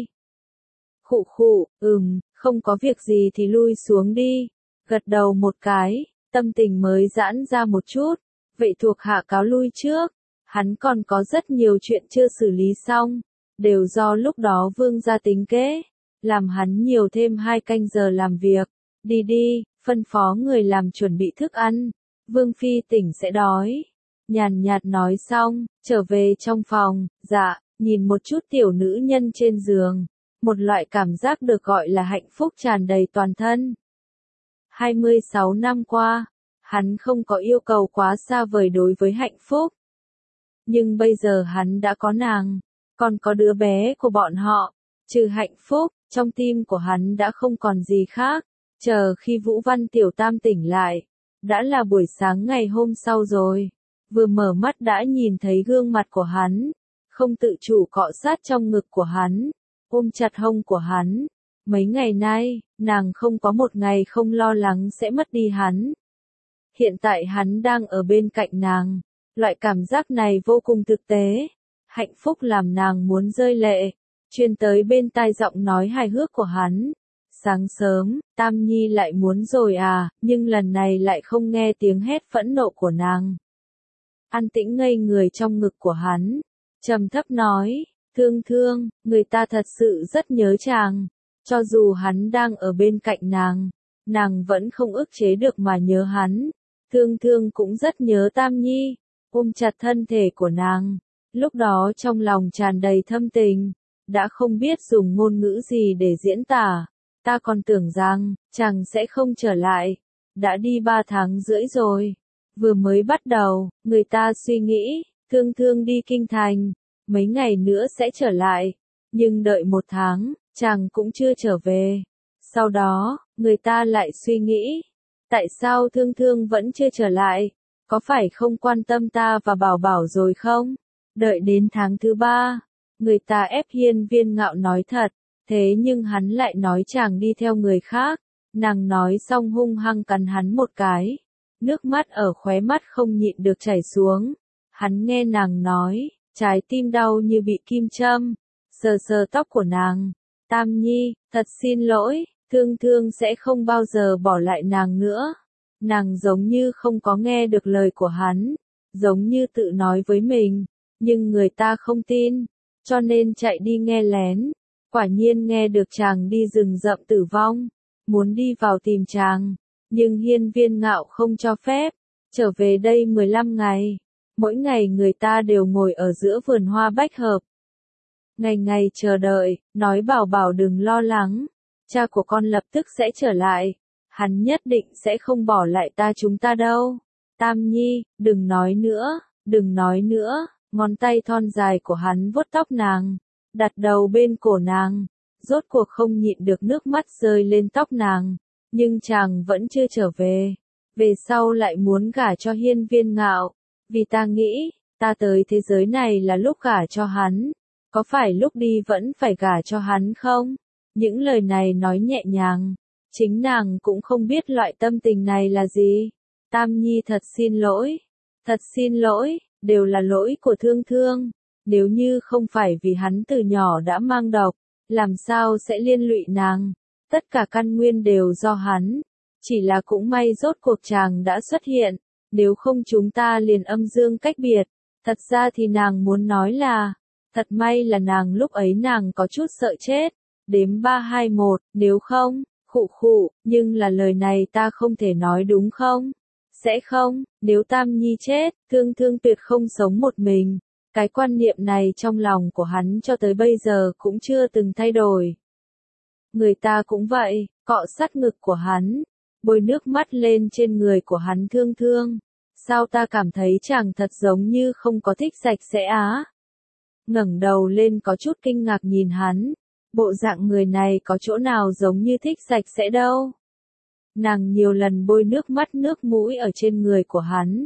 Khụ khụ, không có việc gì thì lui xuống đi. Gật đầu một cái, tâm tình mới giãn ra một chút. Vậy thuộc hạ cáo lui trước. Hắn còn có rất nhiều chuyện chưa xử lý xong. Đều do lúc đó Vương gia tính kế. Làm hắn nhiều thêm 2 canh giờ làm việc. Đi đi, phân phó người làm chuẩn bị thức ăn. Vương Phi tỉnh sẽ đói. Nhàn nhạt nói xong, trở về trong phòng. Dạ, nhìn một chút tiểu nữ nhân trên giường. Một loại cảm giác được gọi là hạnh phúc tràn đầy toàn thân. 26 năm qua, hắn không có yêu cầu quá xa vời đối với hạnh phúc. Nhưng bây giờ hắn đã có nàng, còn có đứa bé của bọn họ. Trừ hạnh phúc, trong tim của hắn đã không còn gì khác. Chờ khi Vũ Văn Tiểu Tam tỉnh lại, đã là buổi sáng ngày hôm sau rồi. Vừa mở mắt đã nhìn thấy gương mặt của hắn, không tự chủ cọ sát trong ngực của hắn, ôm chặt hông của hắn. Mấy ngày nay, nàng không có một ngày không lo lắng sẽ mất đi hắn. Hiện tại hắn đang ở bên cạnh nàng. Loại cảm giác này vô cùng thực tế. Hạnh phúc làm nàng muốn rơi lệ. Truyền tới bên tai giọng nói hài hước của hắn. Sáng sớm, Tam Nhi lại muốn rồi à, nhưng lần này lại không nghe tiếng hét phẫn nộ của nàng. An tĩnh ngây người trong ngực của hắn. Trầm thấp nói, Thương Thương, người ta thật sự rất nhớ chàng. Cho dù hắn đang ở bên cạnh nàng vẫn không ức chế được mà nhớ hắn. Thương Thương cũng rất nhớ Tam Nhi, ôm chặt thân thể của nàng. Lúc đó trong lòng tràn đầy thâm tình, đã không biết dùng ngôn ngữ gì để diễn tả. Ta còn tưởng rằng, chàng sẽ không trở lại. Đã đi 3 tháng rưỡi rồi. Vừa mới bắt đầu, người ta suy nghĩ, Thương Thương đi kinh thành, mấy ngày nữa sẽ trở lại. Nhưng đợi 1 tháng, chàng cũng chưa trở về. Sau đó, người ta lại suy nghĩ, tại sao Thương Thương vẫn chưa trở lại? Có phải không quan tâm ta và Bảo Bảo rồi không? Đợi đến tháng thứ 3, người ta ép Hiên Viên Ngạo nói thật, thế nhưng hắn lại nói chàng đi theo người khác. Nàng nói xong hung hăng cắn hắn một cái. Nước mắt ở khóe mắt không nhịn được chảy xuống. Hắn nghe nàng nói, trái tim đau như bị kim châm. Sờ sờ tóc của nàng. Tam Nhi, thật xin lỗi, Thương Thương sẽ không bao giờ bỏ lại nàng nữa. Nàng giống như không có nghe được lời của hắn, giống như tự nói với mình, nhưng người ta không tin, cho nên chạy đi nghe lén. Quả nhiên nghe được chàng đi rừng rậm tử vong, muốn đi vào tìm chàng, nhưng hiên viên ngạo không cho phép. Trở về đây 15 ngày, mỗi ngày người ta đều ngồi ở giữa vườn hoa bách hợp. Ngày ngày chờ đợi, nói bảo bảo đừng lo lắng, cha của con lập tức sẽ trở lại, hắn nhất định sẽ không bỏ lại chúng ta đâu. Tam Nhi, đừng nói nữa, đừng nói nữa, ngón tay thon dài của hắn vuốt tóc nàng, đặt đầu bên cổ nàng, rốt cuộc không nhịn được nước mắt rơi lên tóc nàng, nhưng chàng vẫn chưa trở về. Về sau lại muốn gả cho hiên viên ngạo, vì ta nghĩ, ta tới thế giới này là lúc gả cho hắn, có phải lúc đi vẫn phải gả cho hắn không? Những lời này nói nhẹ nhàng, chính nàng cũng không biết loại tâm tình này là gì. Tam Nhi thật xin lỗi, đều là lỗi của Thương Thương, nếu như không phải vì hắn từ nhỏ đã mang độc, làm sao sẽ liên lụy nàng, tất cả căn nguyên đều do hắn. Chỉ là cũng may rốt cuộc chàng đã xuất hiện, nếu không chúng ta liền âm dương cách biệt. Thật ra thì nàng muốn nói là, thật may là nàng lúc ấy nàng có chút sợ chết. Đếm 3 2 1, nếu không, khụ khụ, nhưng là lời này ta không thể nói đúng không? Sẽ không, nếu Tam Nhi chết, Thương Thương tuyệt không sống một mình. Cái quan niệm này trong lòng của hắn cho tới bây giờ cũng chưa từng thay đổi. Người ta cũng vậy, cọ sát ngực của hắn, bôi nước mắt lên trên người của hắn. Thương Thương, sao ta cảm thấy chàng thật giống như không có thích sạch sẽ á? Ngẩng đầu lên có chút kinh ngạc nhìn hắn, bộ dạng người này có chỗ nào giống như thích sạch sẽ đâu. Nàng nhiều lần bôi nước mắt nước mũi ở trên người của hắn.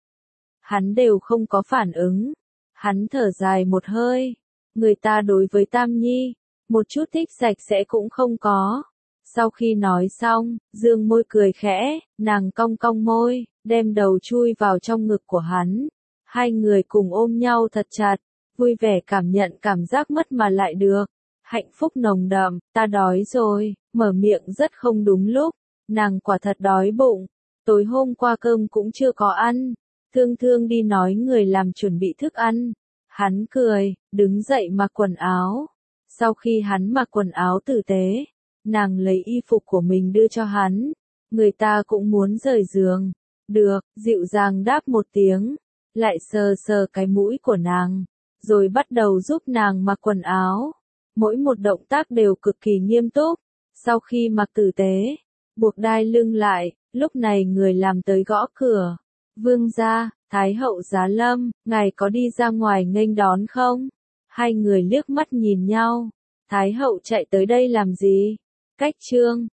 Hắn đều không có phản ứng. Hắn thở dài một hơi. Người ta đối với Tam Nhi, một chút thích sạch sẽ cũng không có. Sau khi nói xong, dương môi cười khẽ, nàng cong cong môi, đem đầu chui vào trong ngực của hắn. Hai người cùng ôm nhau thật chặt, vui vẻ cảm nhận cảm giác mất mà lại được. Hạnh phúc nồng đậm, ta đói rồi, mở miệng rất không đúng lúc. Nàng quả thật đói bụng, tối hôm qua cơm cũng chưa có ăn. Thương Thương đi nói người làm chuẩn bị thức ăn. Hắn cười, đứng dậy mặc quần áo. Sau khi hắn mặc quần áo tử tế, nàng lấy y phục của mình đưa cho hắn. Người ta cũng muốn rời giường. Được, dịu dàng đáp một tiếng, lại sờ sờ cái mũi của nàng, rồi bắt đầu giúp nàng mặc quần áo. Mỗi một động tác đều cực kỳ nghiêm túc. Sau khi mặc tử tế, buộc đai lưng lại, lúc này người làm tới gõ cửa. Vương gia, Thái hậu Giá Lâm, ngài có đi ra ngoài nghênh đón không? Hai người liếc mắt nhìn nhau. Thái hậu chạy tới đây làm gì? Cách trương,